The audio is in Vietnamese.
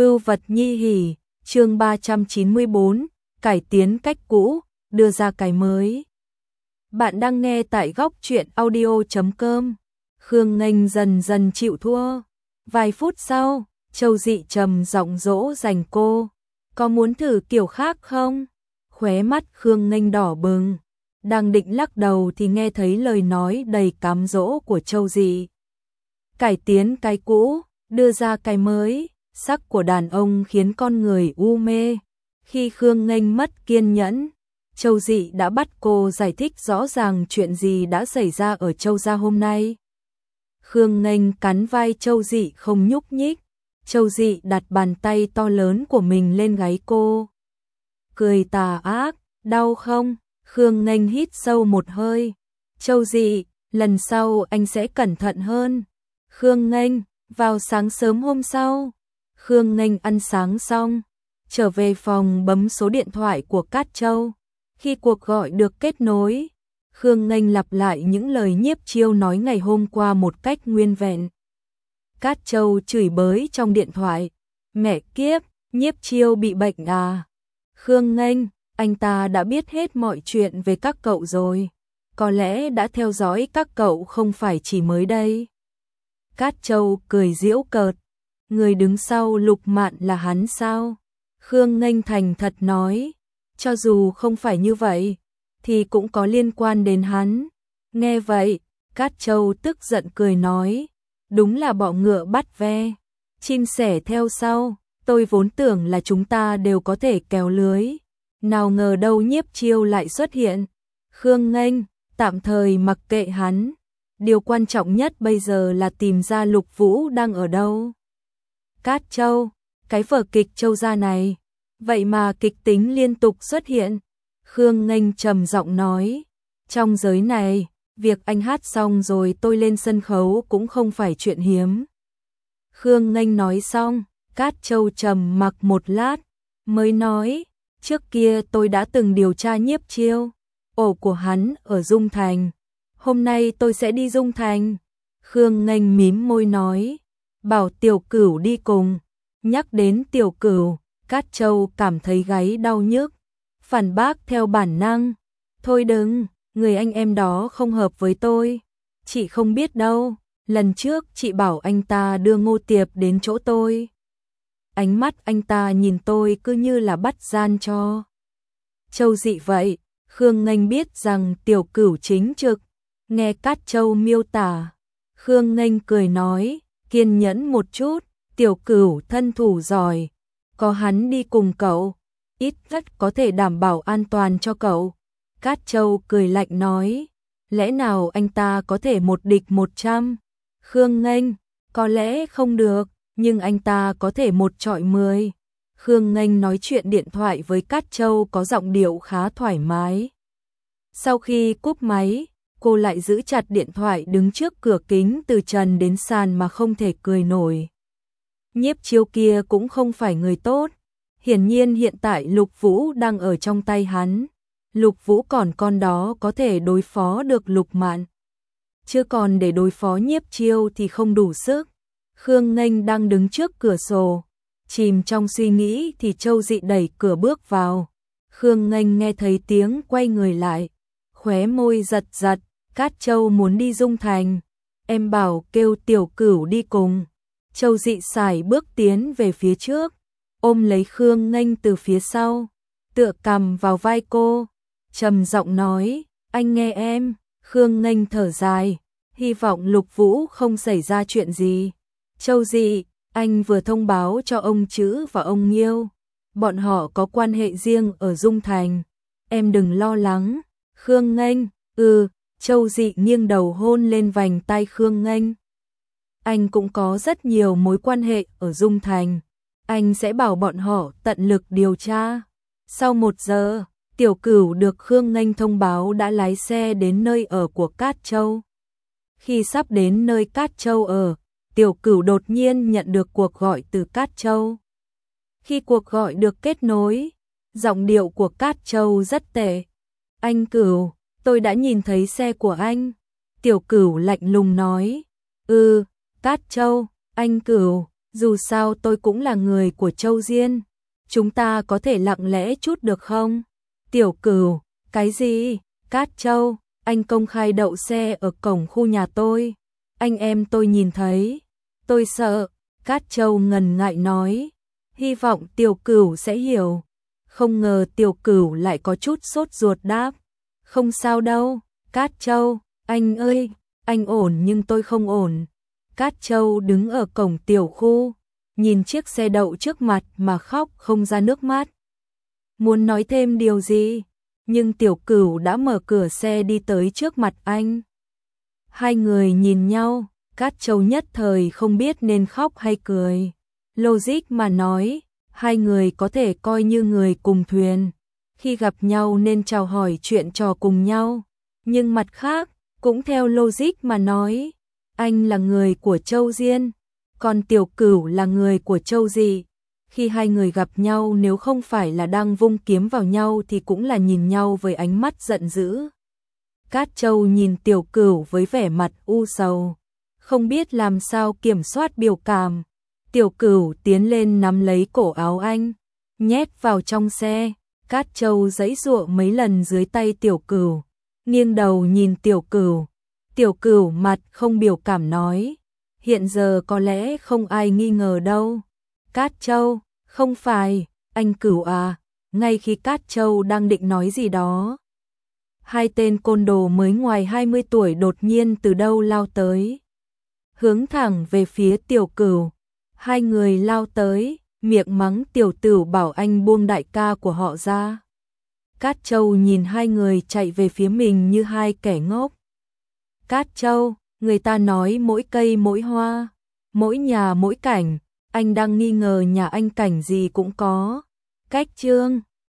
Vưu vật nhi hỉ, chương 394, cải tiến cách cũ, đưa ra cái mới. Bạn đang nghe tại góc truyện audio.com. Khương Nghênh dần dần chịu thua. Vài phút sau, Châu Dị trầm giọng dỗ dành cô. Có muốn thử kiểu khác không? Khóe mắt Khương Nghênh đỏ bừng. Đang định lắc đầu thì nghe thấy lời nói đầy cám dỗ của Châu Dị. Cải tiến cái cũ, đưa ra cái mới. Sắc của đàn ông khiến con người u mê. Khi Khương Nghênh mất kiên nhẫn, Châu Dị đã bắt cô giải thích rõ ràng chuyện gì đã xảy ra ở Châu gia hôm nay. Khương Nghênh cắn vai Châu Dị không nhúc nhích. Châu Dị đặt bàn tay to lớn của mình lên gáy cô. Cười tà ác, đau không? Khương Nghênh hít sâu một hơi. Châu Dị, lần sau anh sẽ cẩn thận hơn. Khương Nghênh, vào sáng sớm hôm sau. Khương Nghênh ăn sáng xong, trở về phòng bấm số điện thoại của Cát Châu. Khi cuộc gọi được kết nối, Khương Nghênh lặp lại những lời Nhiếp Chiêu nói ngày hôm qua một cách nguyên vẹn. Cát Châu chửi bới trong điện thoại. Mẹ kiếp, Nhiếp Chiêu bị bệnh à? Khương Nghênh, anh ta đã biết hết mọi chuyện về các cậu rồi. Có lẽ đã theo dõi các cậu không phải chỉ mới đây. Cát Châu cười giễu cợt. Người đứng sau Lục Mạn là hắn sao? Khương Nghênh thành thật nói. Cho dù không phải như vậy, thì cũng có liên quan đến hắn. Nghe vậy, Cát Châu tức giận cười nói. Đúng là bọ ngựa bắt ve, chim sẻ theo sau. Tôi vốn tưởng là chúng ta đều có thể kéo lưới. Nào ngờ đâu Nhiếp Chiêu lại xuất hiện. Khương Nghênh, tạm thời mặc kệ hắn. Điều quan trọng nhất bây giờ là tìm ra Lục Vũ đang ở đâu. Cát Châu, cái vở kịch Châu gia này, vậy mà kịch tính liên tục xuất hiện. Khương Nghênh trầm giọng nói, trong giới này, việc anh hát xong rồi tôi lên sân khấu cũng không phải chuyện hiếm. Khương Nghênh nói xong, Cát Châu trầm mặc một lát, mới nói, trước kia tôi đã từng điều tra Nhiếp Chiêu, ổ của hắn ở Dung Thành. Hôm nay tôi sẽ đi Dung Thành. Khương Nghênh mím môi nói, bảo Tiểu Cửu đi cùng. Nhắc đến Tiểu Cửu, Cát Châu cảm thấy gáy đau nhức. Phản bác theo bản năng. Thôi đừng, người anh em đó không hợp với tôi. Chị không biết đâu, lần trước chị bảo anh ta đưa Ngô Tiệp đến chỗ tôi. Ánh mắt anh ta nhìn tôi cứ như là bắt gian cho. Châu Dị vậy, Khương Nghênh biết rằng Tiểu Cửu chính trực. Nghe Cát Châu miêu tả, Khương Nghênh cười nói, kiên nhẫn một chút, Tiểu Cửu thân thủ giỏi, có hắn đi cùng cậu, ít nhất có thể đảm bảo an toàn cho cậu. Cát Châu cười lạnh nói, lẽ nào anh ta có thể một địch 100? Khương Nghênh, có lẽ không được, nhưng anh ta có thể một chọi 10. Khương Nghênh nói chuyện điện thoại với Cát Châu có giọng điệu khá thoải mái. Sau khi cúp máy, cô lại giữ chặt điện thoại đứng trước cửa kính từ trần đến sàn mà không thể cười nổi. Nhiếp Chiêu kia cũng không phải người tốt. Hiển nhiên hiện tại Lục Vũ đang ở trong tay hắn. Lục Vũ còn con đó có thể đối phó được Lục Mạn. Chưa còn để đối phó Nhiếp Chiêu thì không đủ sức. Khương Nghênh đang đứng trước cửa sổ. Chìm trong suy nghĩ thì Châu Dị đẩy cửa bước vào. Khương Nghênh nghe thấy tiếng quay người lại. Khóe môi giật giật. Cát Châu muốn đi Dung Thành. Em bảo kêu Tiểu Cửu đi cùng. Châu Dị sải bước tiến về phía trước, ôm lấy Khương Nghênh từ phía sau, tựa cằm vào vai cô, trầm giọng nói, anh nghe em. Khương Nghênh thở dài, hy vọng Lục Vũ không xảy ra chuyện gì. Châu Dị, anh vừa thông báo cho ông Trữ và ông Nghiêu, bọn họ có quan hệ riêng ở Dung Thành, em đừng lo lắng. Khương Nghênh, Châu Dị nghiêng đầu hôn lên vành tai Khương Nghênh. Anh cũng có rất nhiều mối quan hệ ở Dung Thành. Anh sẽ bảo bọn họ tận lực điều tra. Sau 1 giờ, Tiểu Cửu được Khương Nghênh thông báo đã lái xe đến nơi ở của Cát Châu. Khi sắp đến nơi Cát Châu ở, Tiểu Cửu đột nhiên nhận được cuộc gọi từ Cát Châu. Khi cuộc gọi được kết nối, giọng điệu của Cát Châu rất tệ. Anh Cửu, tôi đã nhìn thấy xe của anh. Tiểu Cửu lạnh lùng nói. Cát Châu, anh Cửu, Dù sao tôi cũng là người của Châu Diên, chúng ta có thể lặng lẽ chút được không? Tiểu Cửu, cái gì? Cát Châu, anh công khai đậu xe ở cổng khu nhà tôi. Anh em tôi nhìn thấy. Tôi sợ. Cát Châu ngần ngại nói. Hy vọng Tiểu Cửu sẽ hiểu. Không ngờ Tiểu Cửu lại có chút sốt ruột đáp. Không sao đâu. Cát Châu, anh ơi, anh ổn nhưng tôi không ổn. Cát Châu đứng ở cổng tiểu khu, nhìn chiếc xe đậu trước mặt mà khóc không ra nước mắt. Muốn nói thêm điều gì, nhưng Tiểu Cửu đã mở cửa xe đi tới trước mặt anh. Hai người nhìn nhau, Cát Châu nhất thời không biết nên khóc hay cười. Logic mà nói, hai người có thể coi như người cùng thuyền. Khi gặp nhau nên chào hỏi chuyện trò cùng nhau. Nhưng mặt khác, cũng theo logic mà nói, anh là người của Châu Diên, còn Tiểu Cửu là người của Châu Dị. Khi hai người gặp nhau nếu không phải là đang vung kiếm vào nhau thì cũng là nhìn nhau với ánh mắt giận dữ. Cát Châu nhìn Tiểu Cửu với vẻ mặt u sầu, không biết làm sao kiểm soát biểu cảm. Tiểu Cửu tiến lên nắm lấy cổ áo anh, nhét vào trong xe. Cát Châu giãy giụa mấy lần dưới tay Tiểu Cửu, nghiêng đầu nhìn Tiểu Cửu. Tiểu Cửu mặt không biểu cảm nói, hiện giờ có lẽ không ai nghi ngờ đâu. Cát Châu, không phải, anh Cửu à, ngay khi Cát Châu đang định nói gì đó. Hai tên côn đồ mới ngoài 20 tuổi đột nhiên từ đâu lao tới. Hướng thẳng về phía Tiểu Cửu, hai người lao tới, miệng mắng Tiểu Tửu bảo anh buông đại ca của họ ra. Cát Châu nhìn hai người chạy về phía mình như hai kẻ ngốc. Cát Châu, người ta nói mỗi cây mỗi hoa, mỗi nhà mỗi cảnh, anh đang nghi ngờ nhà anh cảnh gì cũng có. Cách chương